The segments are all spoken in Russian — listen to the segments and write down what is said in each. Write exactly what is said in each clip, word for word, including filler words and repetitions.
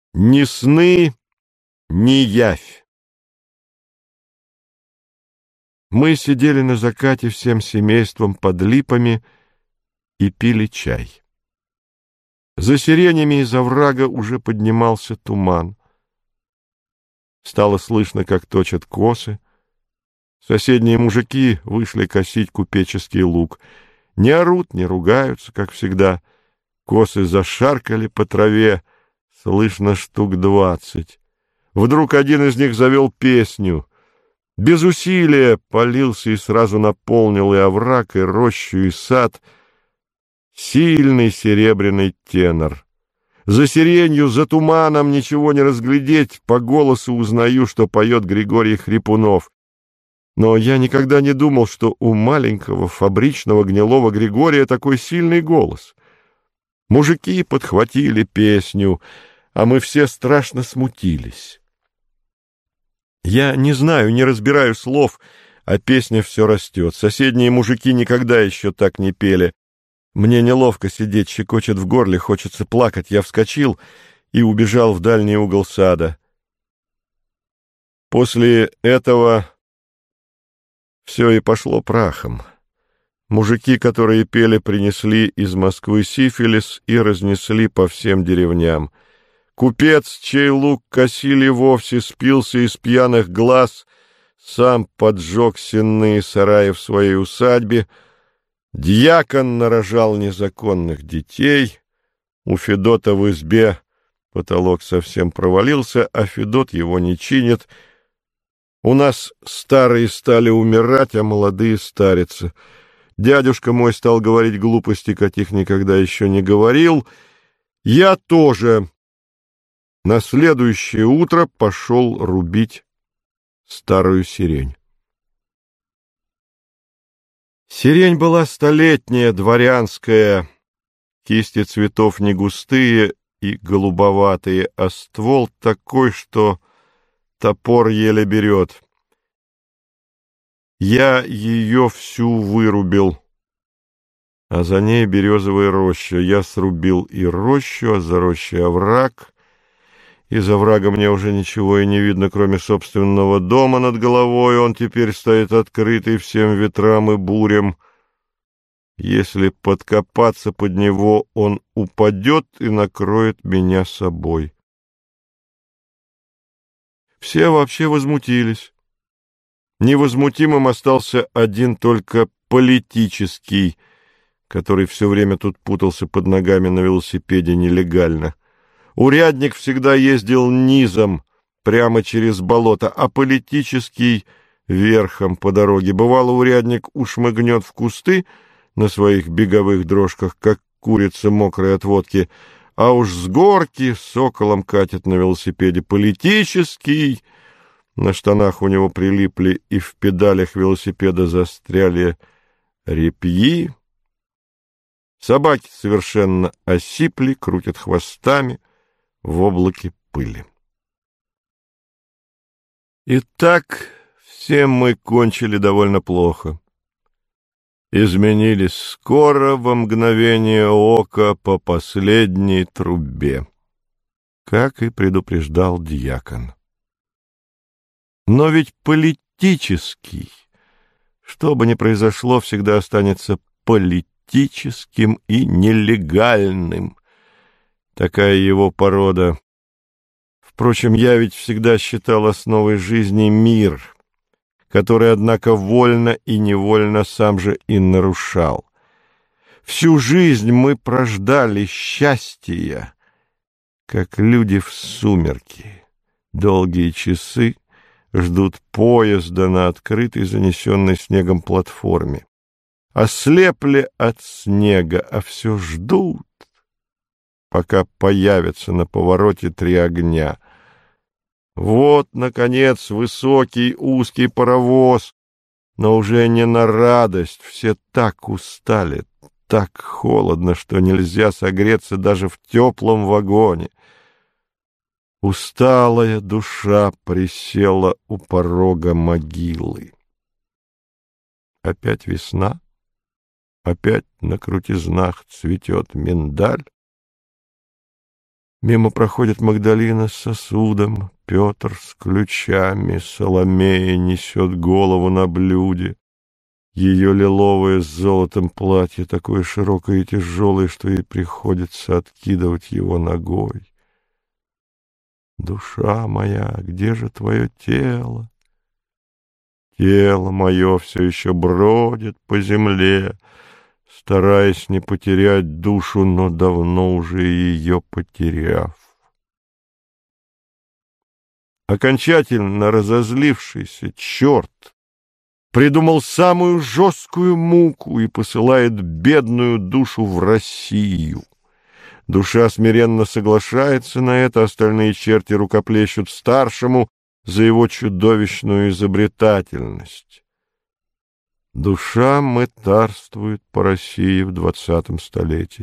Ни сны, ни явь. Мы сидели на закате всем семейством под липами и пили чай. За сиренями из оврага уже поднимался туман. Стало слышно, как точат косы. Соседние мужики вышли косить купеческий луг. Не орут, не ругаются, как всегда. Косы зашаркали по траве, слышно штук двадцать. Вдруг один из них завел песню. Без усилия полился и сразу наполнил и овраг, и рощу, и сад. Сильный серебряный тенор. За сиренью, за туманом ничего не разглядеть, по голосу узнаю, что поет Григорий Хрипунов. Но я никогда не думал, что у маленького фабричного гнилого Григория такой сильный голос. Мужики подхватили песню, а мы все страшно смутились. Я не знаю, не разбираю слов, а песня все растет. Соседние мужики никогда еще так не пели. Мне неловко сидеть, щекочет в горле, хочется плакать. Я вскочил и убежал в дальний угол сада. После этого все и пошло прахом. Мужики, которые пели, принесли из Москвы сифилис и разнесли по всем деревням. Купец, чей лук косили вовсе, спился из пьяных глаз, сам поджег сенные сараи в своей усадьбе. Дьякон нарожал незаконных детей. У Федота в избе потолок совсем провалился, а Федот его не чинит. У нас старые стали умирать, а молодые старятся. Дядюшка мой стал говорить глупости, каких никогда еще не говорил. Я тоже на следующее утро пошел рубить старую сирень. Сирень была столетняя, дворянская, кисти цветов не густые и голубоватые, а ствол такой, что топор еле берет. Я ее всю вырубил, а за ней березовая роща. Я срубил и рощу, а за рощей овраг. Из оврага мне уже ничего и не видно, кроме собственного дома над головой. Он теперь стоит открытый всем ветрам и бурям. Если подкопаться под него, он упадет и накроет меня собой. Все вообще возмутились. Невозмутимым остался один только политический, который все время тут путался под ногами на велосипеде нелегально. Урядник всегда ездил низом, прямо через болото, а политический — верхом по дороге. Бывало, урядник ушмыгнет в кусты на своих беговых дрожках, как курица мокрая от водки, а уж с горки соколом катит на велосипеде. Политический... На штанах у него прилипли и в педалях велосипеда застряли репьи. Собаки совершенно осипли, крутят хвостами в облаке пыли. Итак, все мы кончили довольно плохо. Изменились скоро, во мгновение ока, по последней трубе, как и предупреждал дьякон. Но ведь политический, что бы ни произошло, всегда останется политическим и нелегальным. Такая его порода. Впрочем, я ведь всегда считал основой жизни мир, который, однако, вольно и невольно сам же и нарушал. Всю жизнь мы прождали счастья, как люди в сумерки, долгие часы, ждут поезда на открытой, занесенной снегом платформе. Ослепли от снега, а все ждут, пока появятся на повороте три огня. Вот, наконец, высокий узкий паровоз, но уже не на радость. Все так устали, так холодно, что нельзя согреться даже в теплом вагоне. Усталая душа присела у порога могилы. Опять весна, опять на крутизнах цветет миндаль. Мимо проходит Магдалина с сосудом, Петр с ключами, Соломея несет голову на блюде. Ее лиловое с золотом платье такое широкое и тяжелое, что ей приходится откидывать его ногой. Душа моя, где же твое тело? Тело мое все еще бродит по земле, стараясь не потерять душу, но давно уже ее потеряв. Окончательно разозлившийся черт придумал самую жесткую муку и посылает бедную душу в Россию. Душа смиренно соглашается на это, остальные черти рукоплещут старшему за его чудовищную изобретательность. Душа мытарствует по России в двадцатом столетии.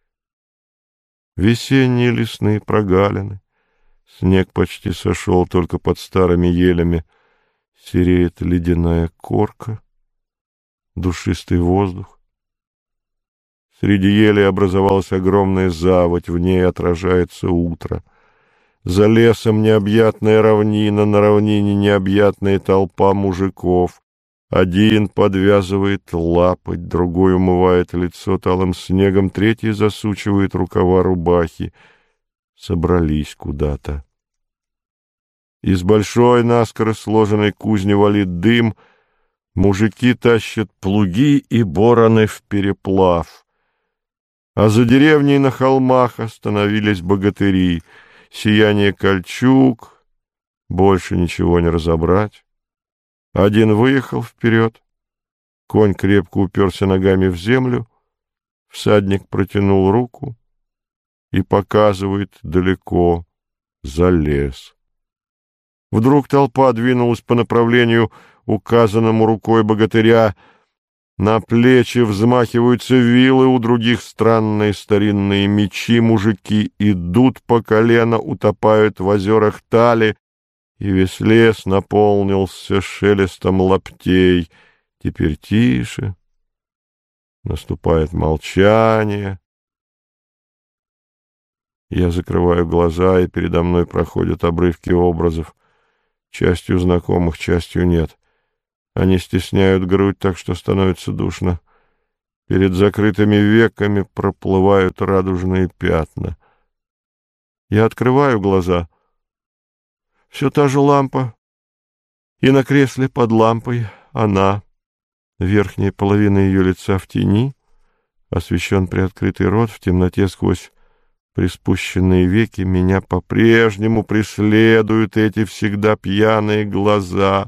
Весенние лесные прогалины, снег почти сошел, только под старыми елями сереет ледяная корка, душистый воздух. Среди елей образовалась огромная заводь, в ней отражается утро. За лесом необъятная равнина, на равнине необъятная толпа мужиков. Один подвязывает лапоть, другой умывает лицо талым снегом, третий засучивает рукава рубахи. Собрались куда-то. Из большой наскоро сложенной кузни валит дым, мужики тащат плуги и бороны впереплав. А за деревней на холмах остановились богатыри. Сияние кольчуг, больше ничего не разобрать. Один выехал вперед, конь крепко уперся ногами в землю, всадник протянул руку и показывает далеко за лес. Вдруг толпа двинулась по направлению, указанному рукой богатыря. На плечи взмахиваются вилы, у других странные старинные мечи. Мужики идут по колено, утопают в озерах тали, и весь лес наполнился шелестом лаптей. Теперь тише, наступает молчание. Я закрываю глаза, и передо мной проходят обрывки образов. Частью знакомых, частью нет. Они стесняют грудь так, что становится душно. Перед закрытыми веками проплывают радужные пятна. Я открываю глаза. Все та же лампа. И на кресле под лампой она. Верхняя половина ее лица в тени. Освещен приоткрытый рот, в темноте сквозь приспущенные веки меня по-прежнему преследуют эти всегда пьяные глаза.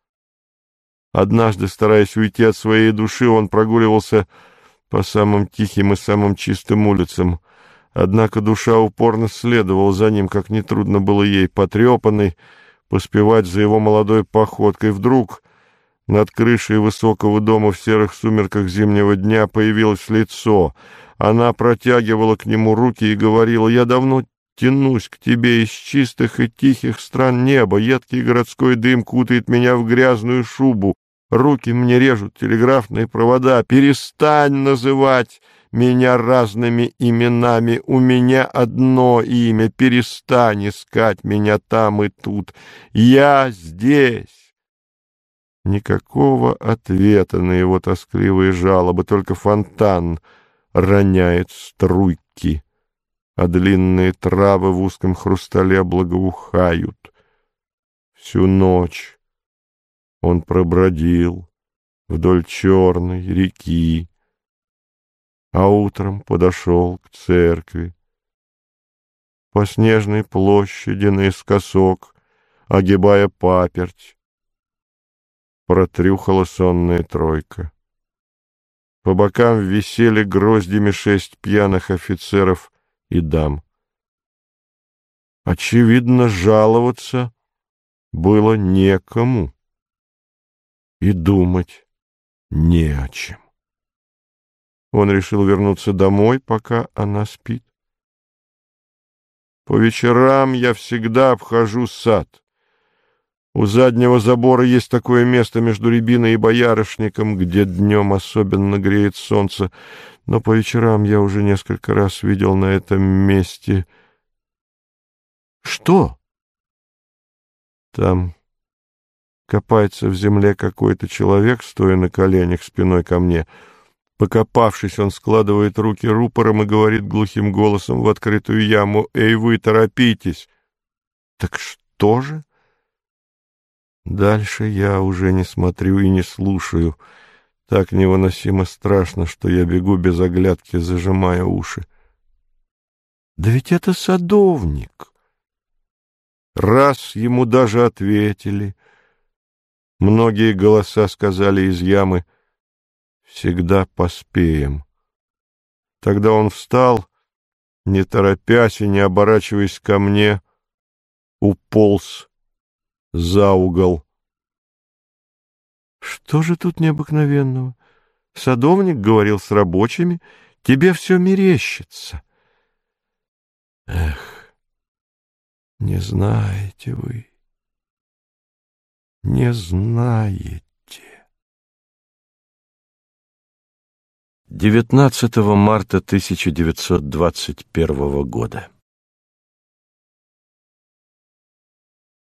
Однажды, стараясь уйти от своей души, он прогуливался по самым тихим и самым чистым улицам. Однако душа упорно следовала за ним, как нетрудно было ей, потрепанной, поспевать за его молодой походкой. Вдруг над крышей высокого дома в серых сумерках зимнего дня появилось лицо. Она протягивала к нему руки и говорила: «Я давно тянусь к тебе из чистых и тихих стран неба. Едкий городской дым кутает меня в грязную шубу. Руки мне режут телеграфные провода. Перестань называть меня разными именами. У меня одно имя. Перестань искать меня там и тут. Я здесь». Никакого ответа на его тоскливые жалобы, только фонтан роняет струйки, а длинные травы в узком хрустале благоухают. Всю ночь он пробродил вдоль черной реки, а утром подошел к церкви. По снежной площади наискосок, огибая паперть, протрюхала сонная тройка. По бокам висели гроздями шесть пьяных офицеров и дам. Очевидно, жаловаться было некому и думать не о чем. Он решил вернуться домой, пока она спит. По вечерам я всегда обхожу сад. У заднего забора есть такое место между рябиной и боярышником, где днем особенно греет солнце, но по вечерам я уже несколько раз видел на этом месте Что? Там копается в земле какой-то человек, стоя на коленях спиной ко мне. Покопавшись, он складывает руки рупором и говорит глухим голосом в открытую яму: «Эй, вы, торопитесь!» Так что же? Дальше я уже не смотрю и не слушаю. Так невыносимо страшно, что я бегу без оглядки, зажимая уши. Да ведь это садовник. Раз ему даже ответили. Многие голоса сказали из ямы: «Всегда поспеем». Тогда он встал, не торопясь и не оборачиваясь ко мне, уполз за угол. Что же тут необыкновенного? Садовник говорил с рабочими, тебе все мерещится. Эх, не знаете вы, не знаете. девятнадцатого марта тысяча девятьсот двадцать первого года.